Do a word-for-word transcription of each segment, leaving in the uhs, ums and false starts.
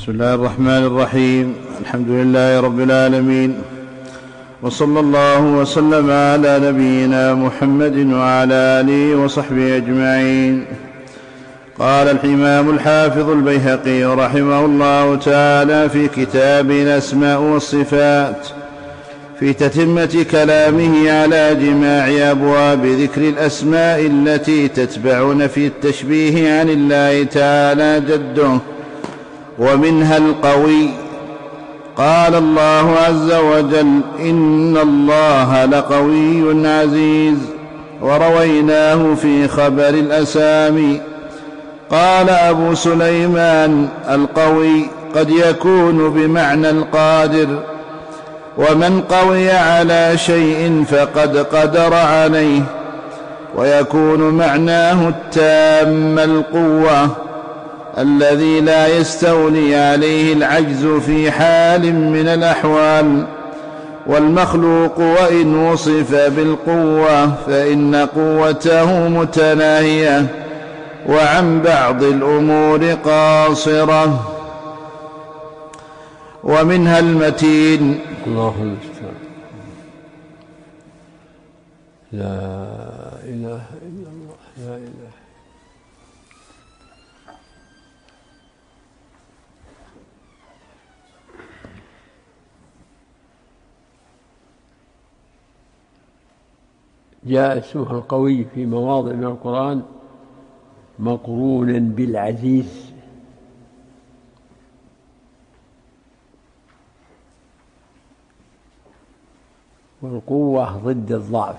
بسم الله الرحمن الرحيم. الحمد لله رب العالمين، وصلى الله وسلم على نبينا محمد وعلى آله وصحبه أجمعين. قال الإمام الحافظ البيهقي رحمه الله تعالى في كتاب الأسماء والصفات في تتمة كلامه على جماع أبواب ذكر الأسماء التي تتبع نفي التشبيه عن الله تعالى جده، ومنها القوي. قال الله عز وجل: إن الله لقوي عزيز، ورويناه في خبر الأسامي. قال أبو سليمان: القوي قد يكون بمعنى القادر، ومن قوي على شيء فقد قدر عليه، ويكون معناه التام القوة الذي لا يستولي عليه العجز في حال من الأحوال. والمخلوق وإن وصف بالقوة فإن قوته متناهية وعن بعض الأمور قاصرة. ومنها المتين. الله المستعان. لا إله إلا الله، لا إله. جاء اسمه القوي في مواضع من القرآن مقرونا بالعزيز، والقوة ضد الضعف.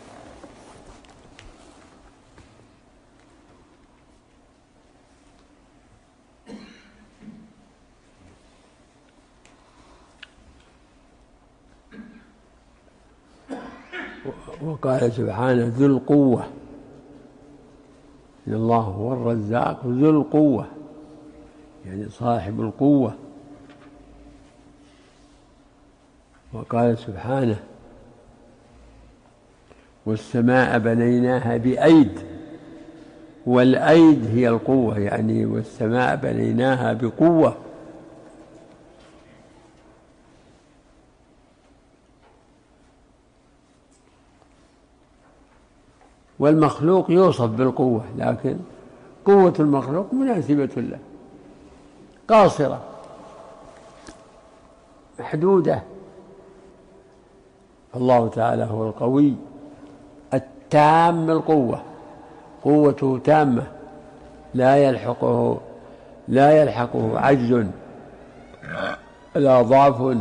وقال سبحانه: ذو القوة، إن الله هو الرزاق ذو القوة، يعني صاحب القوة. وقال سبحانه: والسماء بنيناها بأيد، والأيد هي القوة، يعني والسماء بنيناها بقوة. والمخلوق يوصف بالقوة، لكن قوة المخلوق مناسبة له، قاصرة محدودة. الله تعالى هو القوي التام القوة، قوته تامة، لا يلحقه لا يلحقه عجز لا ضعف.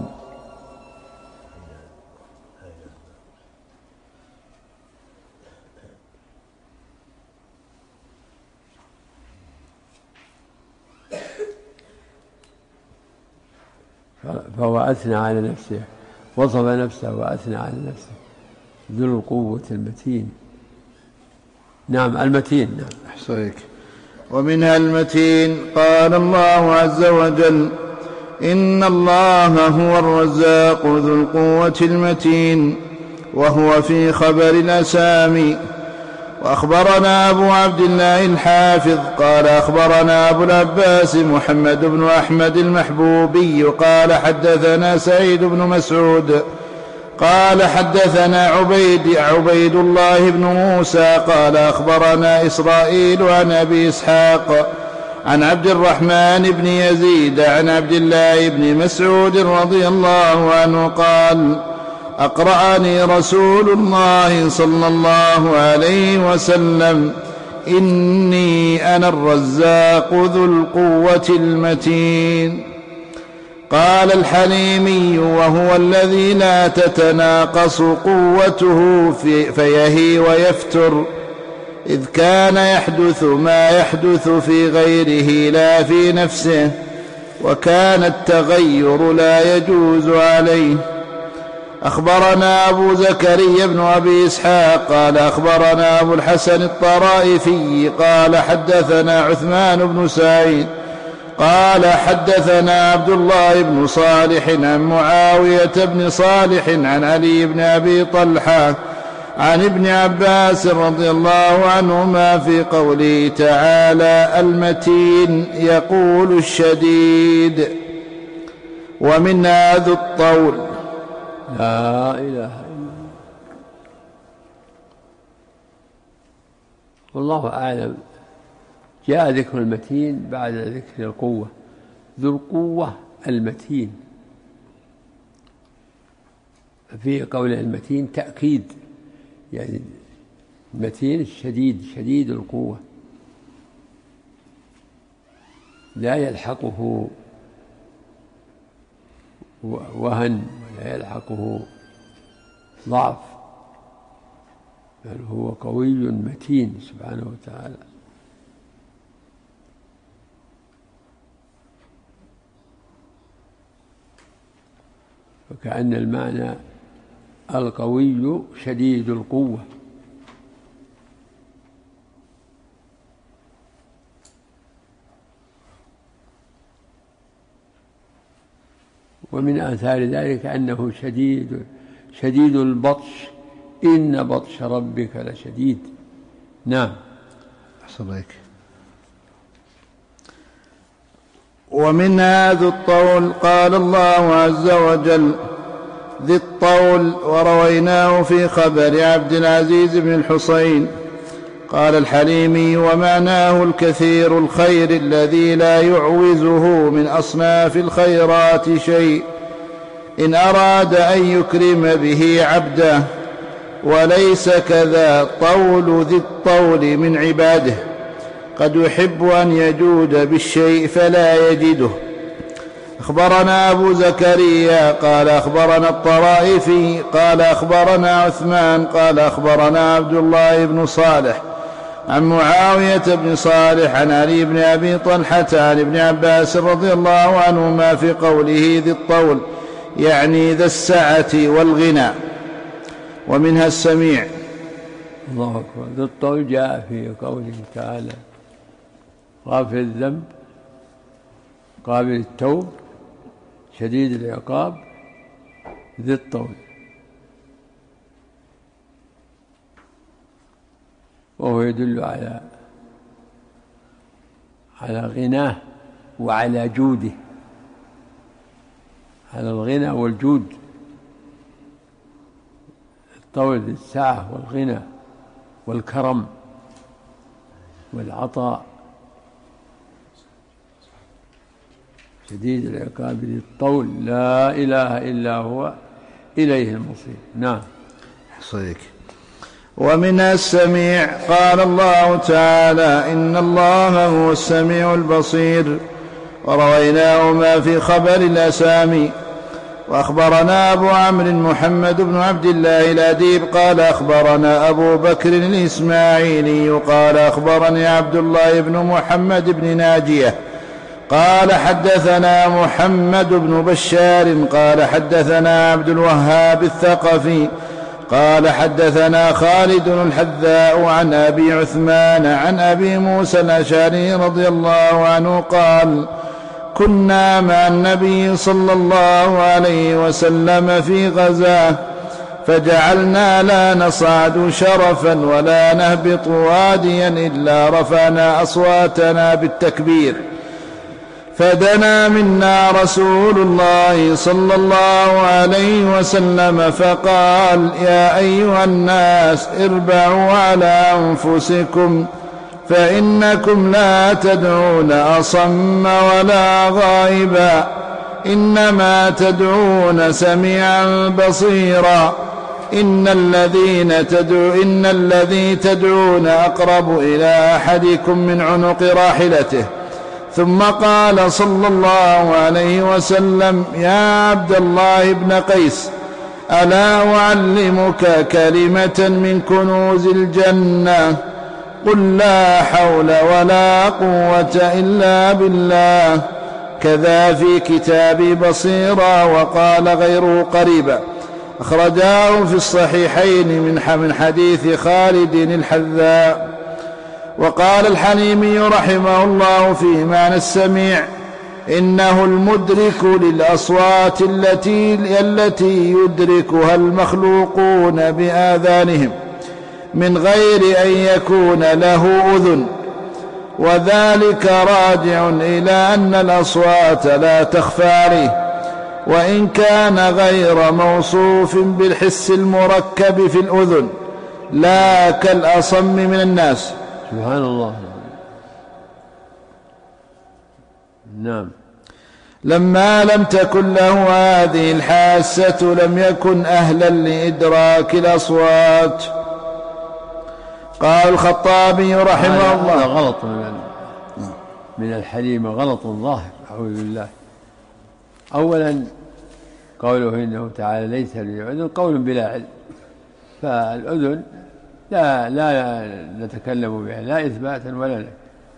فهو أثنى على نفسه، وصف نفسه وأثنى على نفسه: ذو القوة المتين. نعم، المتين. نعم، أحسنك. ومنها المتين. قال الله عز وجل: إن الله هو الرزاق ذو القوة المتين، وهو في خبر الأسامي. وأخبرنا أبو عبد الله الحافظ قال أخبرنا أبو العباس محمد بن أحمد المحبوبي قال حدثنا سعيد بن مسعود قال حدثنا عبيد, عبيد الله بن موسى قال أخبرنا إسرائيل عن أبي إسحاق عن عبد الرحمن بن يزيد عن عبد الله بن مسعود رضي الله عنه قال: أقرأني رسول الله صلى الله عليه وسلم: إني أنا الرزاق ذو القوة المتين. قال الحليمي: وهو الذي لا تتناقص قوته فيهي ويفتر، إذ كان يحدث ما يحدث في غيره لا في نفسه، وكان التغير لا يجوز عليه. أخبرنا أبو زكريا بن أبي إسحاق قال أخبرنا أبو الحسن الطرائفي قال حدثنا عثمان بن سعيد قال حدثنا عبد الله بن صالح عن معاوية بن صالح عن علي بن أبي طلحة عن ابن عباس رضي الله عنهما في قوله تعالى المتين يقول الشديد. ومنها ذو الطول. لا إله إلا الله. والله أعلم. جاء ذكر المتين بعد ذكر القوة. ذو القوة المتين، في قول المتين تأكيد، يعني المتين الشديد شديد القوة، لا يلحقه وهن ولا يلحقه ضعف، بل هو قوي متين سبحانه وتعالى. وكأن المعنى القوي شديد القوة. ومن آثار ذلك أنه شديد شديد البطش، إن بطش ربك لشديد. نعم. أحسن. ومنها ذو الطول. قال الله عز وجل ذي الطول، ورويناه في خبر عبد العزيز بن الحصين. قال الحليمي ومعناه الكثير الخير الذي لا يعوزه من أصناف الخيرات شيء إن أراد أن يكرم به عبده، وليس كذا طول ذي الطول من عباده، قد يحب أن يجود بالشيء فلا يجده. أخبرنا أبو زكريا قال أخبرنا الطرائفي قال أخبرنا عثمان قال أخبرنا عبد الله بن صالح عن معاوية بن صالح عن علي بن أبي طلحة عن ابن عباس رضي الله عنهما في قوله ذي الطول، يعني ذا السعة والغنى. ومنها السميع. الله أكبر. ذي الطول جاء في قوله تعالى غافل الذنب قابل التوب شديد العقاب ذي الطول، وهو يدل على على غناه وعلى جوده، على الغنى والجود. الطول ذي السعة والغنى والكرم والعطاء، شديد العقاب ذي الطول لا إله إلا هو إليه المصير. نعم. صديق. ومنها السميع. قال الله تعالى إن الله هو السميع البصير، ورويناهما في خبر الأسامي. وأخبرنا أبو عمرو محمد بن عبد الله الأديب قال أخبرنا أبو بكر الإسماعيلي قال أخبرني عبد الله بن محمد بن ناجية قال حدثنا محمد بن بشار قال حدثنا عبد الوهاب الثقفي قال حدثنا خالد الحذاء عن أبي عثمان عن أبي موسى الأشعري رضي الله عنه قال كنا مع النبي صلى الله عليه وسلم في غزاه، فجعلنا لا نصعد شرفا ولا نهبط واديا إلا رفعنا أصواتنا بالتكبير، فدنا منا رسول الله صلى الله عليه وسلم فقال يا أيها الناس اربعوا على أنفسكم، فإنكم لا تدعون أصم ولا غائبا، إنما تدعون سميعا بصيرا، إن الذين تدعو إن الذي تدعون أقرب إلى أحدكم من عنق راحلته. ثم قال صلى الله عليه وسلم يا عبد الله بن قيس ألا أعلمك كلمة من كنوز الجنة؟ قل لا حول ولا قوة إلا بالله. كذا في كتاب بصيرا، وقال غيره قريبا. أخرجاه في الصحيحين من حديث خالد الحذاء. وقال الحليمي رحمه الله في معنى السميع إنه المدرك للأصوات التي, التي يدركها المخلوقون بآذانهم من غير أن يكون له أذن، وذلك راجع إلى أن الأصوات لا تخفى عليه وإن كان غير موصوف بالحس المركب في الأذن لا كالأصم من الناس. سبحان الله. نعم. لما لم تكن له هذه الحاسة لم يكن أهلا لإدراك الأصوات. قال الخطابي رحمه الله: هذا غلط من, من الحليم، غلط ظاهر، أعوذ بالله. أولا قوله إنه تعالى ليس للأذن قول بلا علم، فالأذن لا, لا نتكلم بها لا إثباتا ولا لا.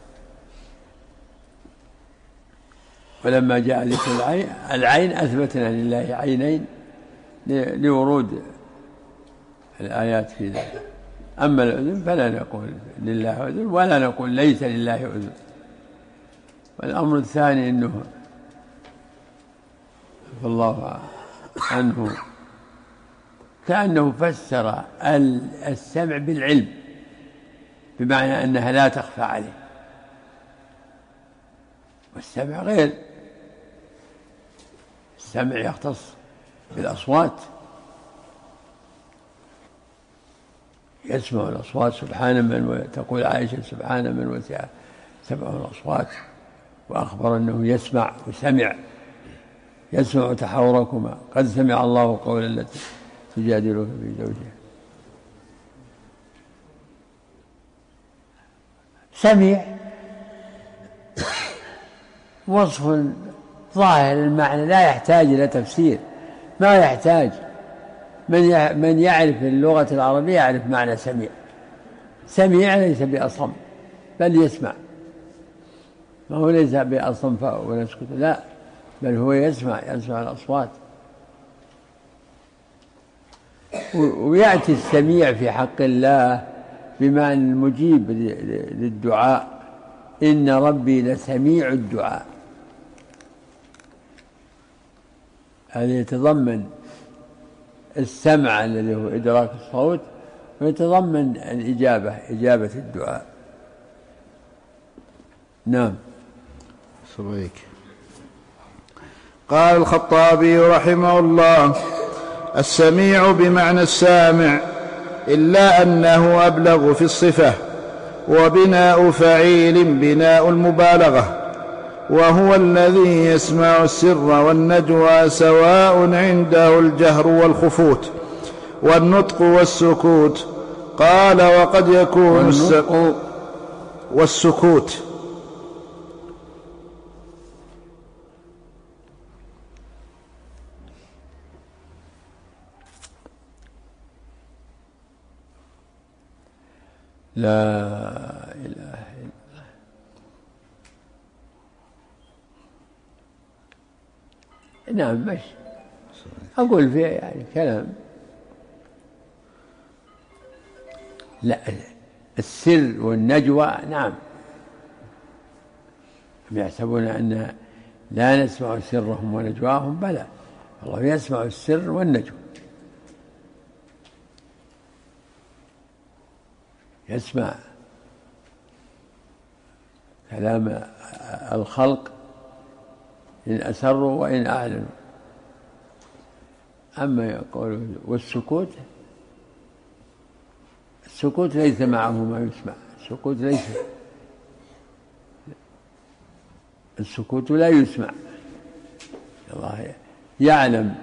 ولما جاء ذكر العين, العين أثبتنا لله عينين لورود الآيات في ذلك. أما الأذن فلا نقول لله أذن ولا نقول ليس لله أذن. والأمر الثاني أنه فالله عنه كأنه فسر السمع بالعلم، بمعنى أنها لا تخفى عليه، والسمع غير. السمع يختص بالأصوات، يسمع الأصوات سبحان من، تقول عائشة سبحان من وسع سبع الأصوات، وأخبر أنه يسمع وسمع، يسمع تحاوركما قد سمع الله قول التي تجادلك في زوجها. سمع وصف ظاهر المعنى لا يحتاج إلى تفسير، ما يحتاج. من من يعرف اللغة العربية يعرف معنى سميع. سميع ليس بأصم بل يسمع، ما هو ليس بأصم ونسكت، لا، بل هو يسمع يسمع الأصوات. ويأتي السميع في حق الله بمعنى المجيب للدعاء، إن ربي لسميع الدعاء. هذا يتضمن السمع الذي هو إدراك الصوت، ويتضمن الإجابة إجابة الدعاء. نعم. صبيك. قال الخطابي رحمه الله: السميع بمعنى السامع، إلا أنه أبلغ في الصفة، وبناء فعيل بناء المبالغة، وهو الذي يسمع السر والنجوى سواء عنده الجهر والخفوت والنطق والسكوت. قال: وقد يكون النطق والسكوت لا إله إلا الله. نعم ماشي، أقول فيه يعني كلام. لا، السر والنجوى نعم، هم يحسبون أن لا نسمع سرهم ونجواهم، بلى، الله يسمع السر والنجوى، يسمع كلام الخلق إن أسروا وإن أعلنوا. أما يقول والسكوت، السكوت ليس معه ما يسمع، السكوت ليس السكوت لا يسمع. الله يعلم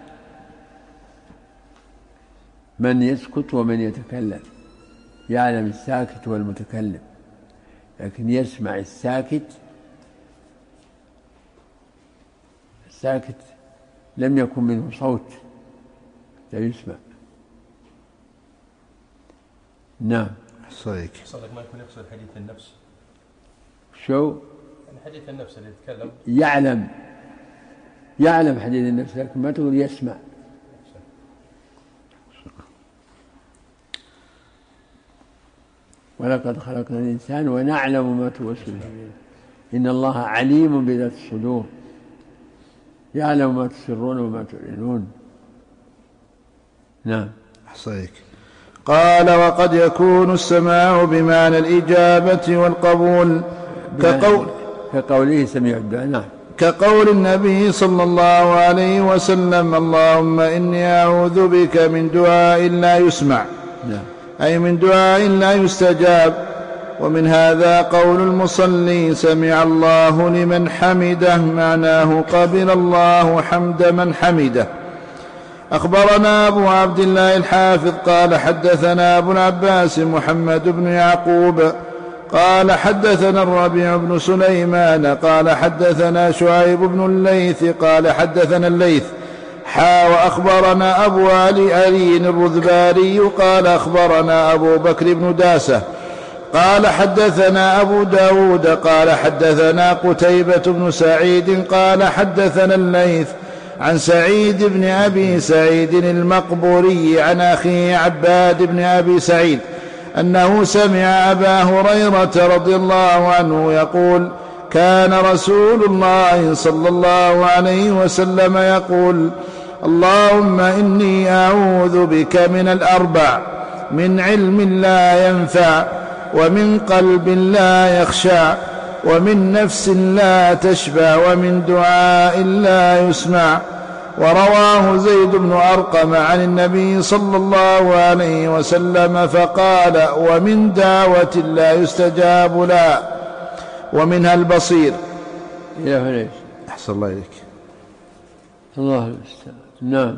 من يسكت ومن يتكلم، يعلم الساكت والمتكلم، لكن يسمع الساكت. الساكت لم يكن منه صوت لا يسمع. نعم. صحيح. صدق ما يكون يقصد حديث النفس. شو؟ يعني حديث النفس اللي يتكلم يعلم، يعلم حديث النفس، لكن ما تقول يسمع. ولقد خلقنا الإنسان ونعلم ما توسوس به. إن الله عليم بذات الصدور يعلم ما تسرون وما تعلنون. نعم. أحصيك. قال وقد يكون السماع بمعنى الإجابة والقبول كقول كقوله سميع الدعاء. نعم. كقول النبي صلى الله عليه وسلم اللهم إني أعوذ بك من دعاء لا يسمع. نعم. أي من دعاء لا يستجاب. ومن هذا قول المصلي سمع الله لمن حمده معناه قبل الله حمد من حمده. أخبرنا أبو عبد الله الحافظ قال حدثنا أبو العباس محمد بن يعقوب قال حدثنا الربيع بن سليمان قال حدثنا شعيب بن الليث قال حدثنا الليث حا وأخبرنا أبو علي علي الرذباري قال أخبرنا أبو بكر بن داسة قال حدثنا أبو داود قال حدثنا قتيبة بن سعيد قال حدثنا الليث عن سعيد بن أبي سعيد المقبوري عن أخيه عباد بن أبي سعيد أنه سمع أبا هريرة رضي الله عنه يقول كان رسول الله صلى الله عليه وسلم يقول اللهم إني أعوذ بك من الأربع من علم لا ينفع ومن قلب لا يخشع ومن نفس لا تشبع ومن دعاء لا يسمع. ورواه زيد بن أرقم عن النبي صلى الله عليه وسلم فقال ومن دعوة لا يستجاب لا ومنها البصير. إلى هنا. أحسن الله إليك. الله المستعان. نعم.